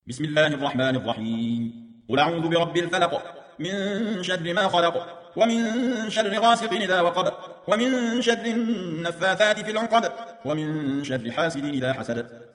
بسم الله الرحمن الرحيم. قل أعوذ برب الفلق من شر ما خلق ومن شر غاسق إذا وقب ومن شر النفاثات في العقد ومن شر حاسد إذا حسد